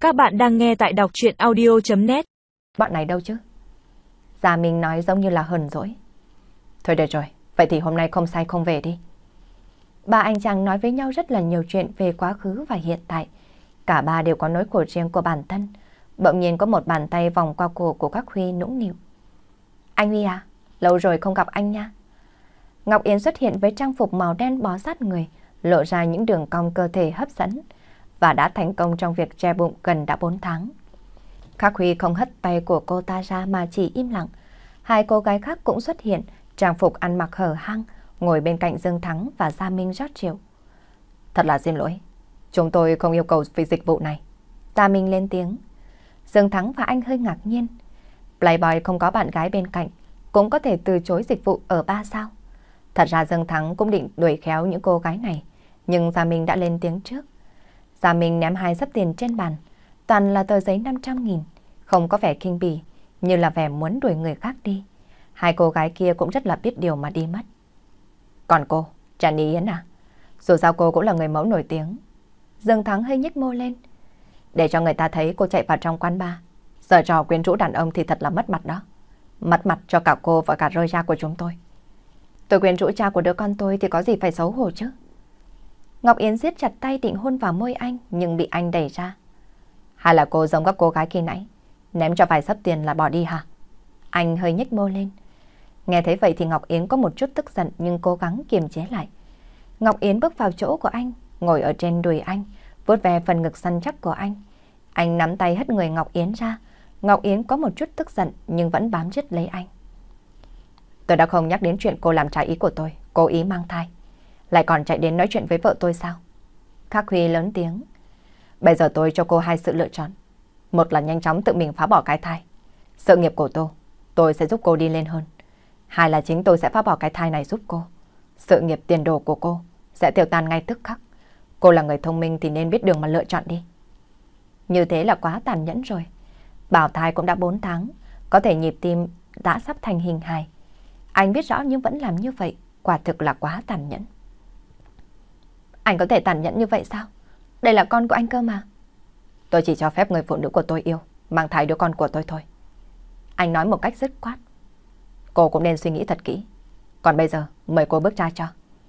Các bạn đang nghe tại đọc truyện audio.net. Bọn này đâu chứ? Gia Minh nói giống như là hờn dỗi. Thôi được rồi, vậy thì hôm nay không sai không về đi. Ba anh chàng nói với nhau rất là nhiều chuyện về quá khứ và hiện tại. Cả ba đều có nỗi khổ riêng của bản thân. Bỗng nhiên có một bàn tay vòng qua cổ của các Huy nũng nịu. Anh Huy à, lâu rồi không gặp anh nha. Ngọc Yến xuất hiện với trang phục màu đen bó sát người, lộ ra những đường cong cơ thể hấp dẫn và đã thành công trong việc che bụng gần đã 4 tháng. Khắc Huy không hất tay của cô ta ra mà chỉ im lặng. Hai cô gái khác cũng xuất hiện, trang phục ăn mặc hở hang, ngồi bên cạnh Dương Thắng và Gia Minh rót rượu. Thật là xin lỗi, chúng tôi không yêu cầu về dịch vụ này. Gia Minh lên tiếng. Dương Thắng và anh hơi ngạc nhiên. Playboy không có bạn gái bên cạnh, cũng có thể từ chối dịch vụ ở ba sao. Thật ra Dương Thắng cũng định đuổi khéo những cô gái này, nhưng Gia Minh đã lên tiếng trước. Gia Minh ném 2 xấp tiền trên bàn, toàn là tờ giấy 500.000, không có vẻ khinh bỉ, như là vẻ muốn đuổi người khác đi. Hai cô gái kia cũng rất là biết điều mà đi mất. Còn cô, Trần Ý Yến à? Dù sao cô cũng là người mẫu nổi tiếng. Dương Thắng hơi nhếch môi lên. Để cho người ta thấy cô chạy vào trong quán bar, giở trò quyến rũ đàn ông thì thật là mất mặt đó. Mất mặt cho cả cô và cả rơi ra của chúng tôi. Tôi quyến rũ cha của đứa con tôi thì có gì phải xấu hổ chứ? Ngọc Yến siết chặt tay định hôn vào môi anh nhưng bị anh đẩy ra. Hay là cô giống các cô gái kia nãy, ném cho vài xấp tiền là bỏ đi hả? Anh hơi nhếch môi lên. Nghe thấy vậy thì Ngọc Yến có một chút tức giận nhưng cố gắng kiềm chế lại. Ngọc Yến bước vào chỗ của anh, ngồi ở trên đùi anh, vuốt ve phần ngực săn chắc của anh. Anh nắm tay hất người Ngọc Yến ra. Ngọc Yến có một chút tức giận nhưng vẫn bám chặt lấy anh. Tôi đã không nhắc đến chuyện cô làm trái ý của tôi, cố ý mang thai. Lại còn chạy đến nói chuyện với vợ tôi sao? Khắc Huy lớn tiếng. Bây giờ tôi cho cô 2 sự lựa chọn. Một là nhanh chóng tự mình phá bỏ cái thai. Sự nghiệp của tôi sẽ giúp cô đi lên hơn. 2 là chính tôi sẽ phá bỏ cái thai này giúp cô. Sự nghiệp tiền đồ của cô sẽ tiêu tan ngay tức khắc. Cô là người thông minh thì nên biết đường mà lựa chọn đi. Như thế là quá tàn nhẫn rồi. Bảo thai cũng đã 4 tháng, có thể nhịp tim đã sắp thành hình hài. Anh biết rõ nhưng vẫn làm như vậy, quả thực là quá tàn nhẫn. Anh có thể tàn nhẫn như vậy sao? Đây là con của anh cơ mà. Tôi chỉ cho phép người phụ nữ của tôi yêu, mang thai đứa con của tôi thôi. Anh nói một cách dứt khoát. Cô cũng nên suy nghĩ thật kỹ. Còn bây giờ, mời cô bước ra cho.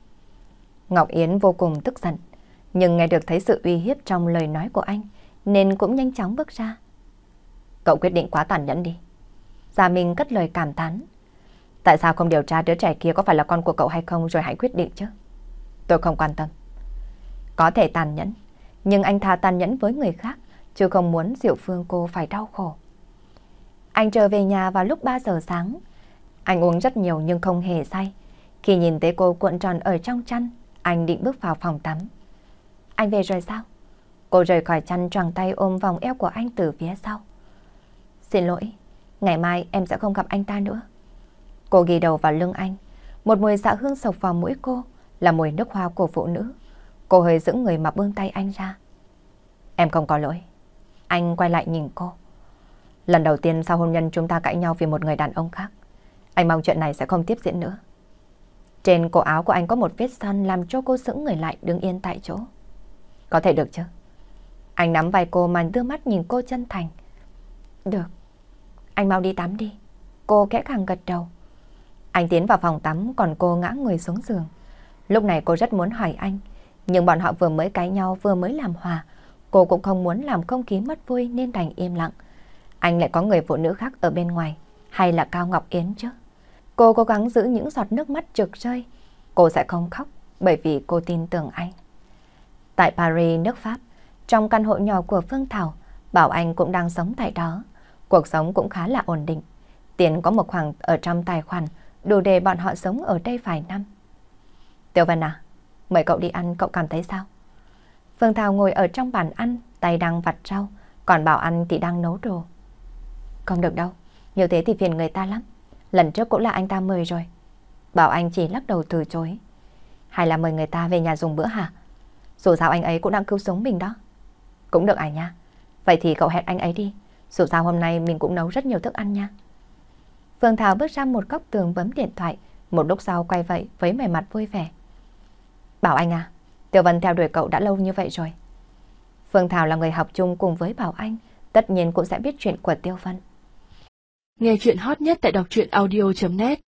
Ngọc Yến vô cùng tức giận, nhưng nghe được thấy sự uy hiếp trong lời nói của anh, nên cũng nhanh chóng bước ra. Cậu quyết định quá tàn nhẫn đi. Gia Minh cất lời cảm thán. Tại sao không điều tra đứa trẻ kia có phải là con của cậu hay không rồi hãy quyết định chứ? Tôi không quan tâm. Có thể tàn nhẫn, nhưng anh thà tàn nhẫn với người khác, chứ không muốn Diệu Phương cô phải đau khổ. Anh trở về nhà vào lúc 3 giờ sáng. Anh uống rất nhiều nhưng không hề say. Khi nhìn thấy cô cuộn tròn ở trong chăn, anh định bước vào phòng tắm. Anh về rồi sao? Cô rời khỏi chăn choàng tay ôm vòng eo của anh từ phía sau. Xin lỗi, ngày mai em sẽ không gặp anh ta nữa. Cô ghi đầu vào lưng anh. Một mùi xạ hương sộc vào mũi cô, là mùi nước hoa của phụ nữ. Cô hơi giữ người mà buông tay anh ra. Em không có lỗi. Anh quay lại nhìn cô. Lần đầu tiên sau hôn nhân chúng ta cãi nhau vì một người đàn ông khác. Anh mong chuyện này sẽ không tiếp diễn nữa. Trên cổ áo của anh có một vết son làm cho cô sững người lại đứng yên tại chỗ. Có thể được chứ? Anh nắm vai cô mà đưa mắt nhìn cô chân thành. Được. Anh mau đi tắm đi. Cô khẽ khàng gật đầu. Anh tiến vào phòng tắm còn cô ngã người xuống giường. Lúc này cô rất muốn hỏi anh, nhưng bọn họ vừa mới cãi nhau vừa mới làm hòa. Cô cũng không muốn làm không khí mất vui nên đành im lặng. Anh lại có người phụ nữ khác ở bên ngoài, hay là Cao Ngọc Yến chứ? Cô cố gắng giữ những giọt nước mắt trực rơi. Cô sẽ không khóc bởi vì cô tin tưởng anh. Tại Paris, nước Pháp, trong căn hộ nhỏ của Phương Thảo, Bảo Anh cũng đang sống tại đó. Cuộc sống cũng khá là ổn định. Tiền có một khoản ở trong tài khoản đủ để bọn họ sống ở đây vài năm. Tiểu Vân à, mời cậu đi ăn, cậu cảm thấy sao? Phương Thảo ngồi ở trong bàn ăn, tay đang vặt rau, còn Bảo Anh thì đang nấu đồ. Không được đâu, như thế thì phiền người ta lắm. Lần trước cũng là anh ta mời rồi. Bảo Anh chỉ lắc đầu từ chối. Hay là mời người ta về nhà dùng bữa hả? Dù sao anh ấy cũng đang cứu sống mình đó. Cũng được à nha. Vậy thì cậu hẹn anh ấy đi. Dù sao hôm nay mình cũng nấu rất nhiều thức ăn nha. Phương Thảo bước ra một góc tường bấm điện thoại. Một lúc sau quay vậy với vẻ mặt vui vẻ. Bảo Anh à, Tiểu Vân theo đuổi cậu đã lâu như vậy rồi. Phương Thảo là người học chung cùng với Bảo Anh, tất nhiên cũng sẽ biết chuyện của Tiêu Vân. Nghe chuyện hot nhất tại đọc truyện audio.net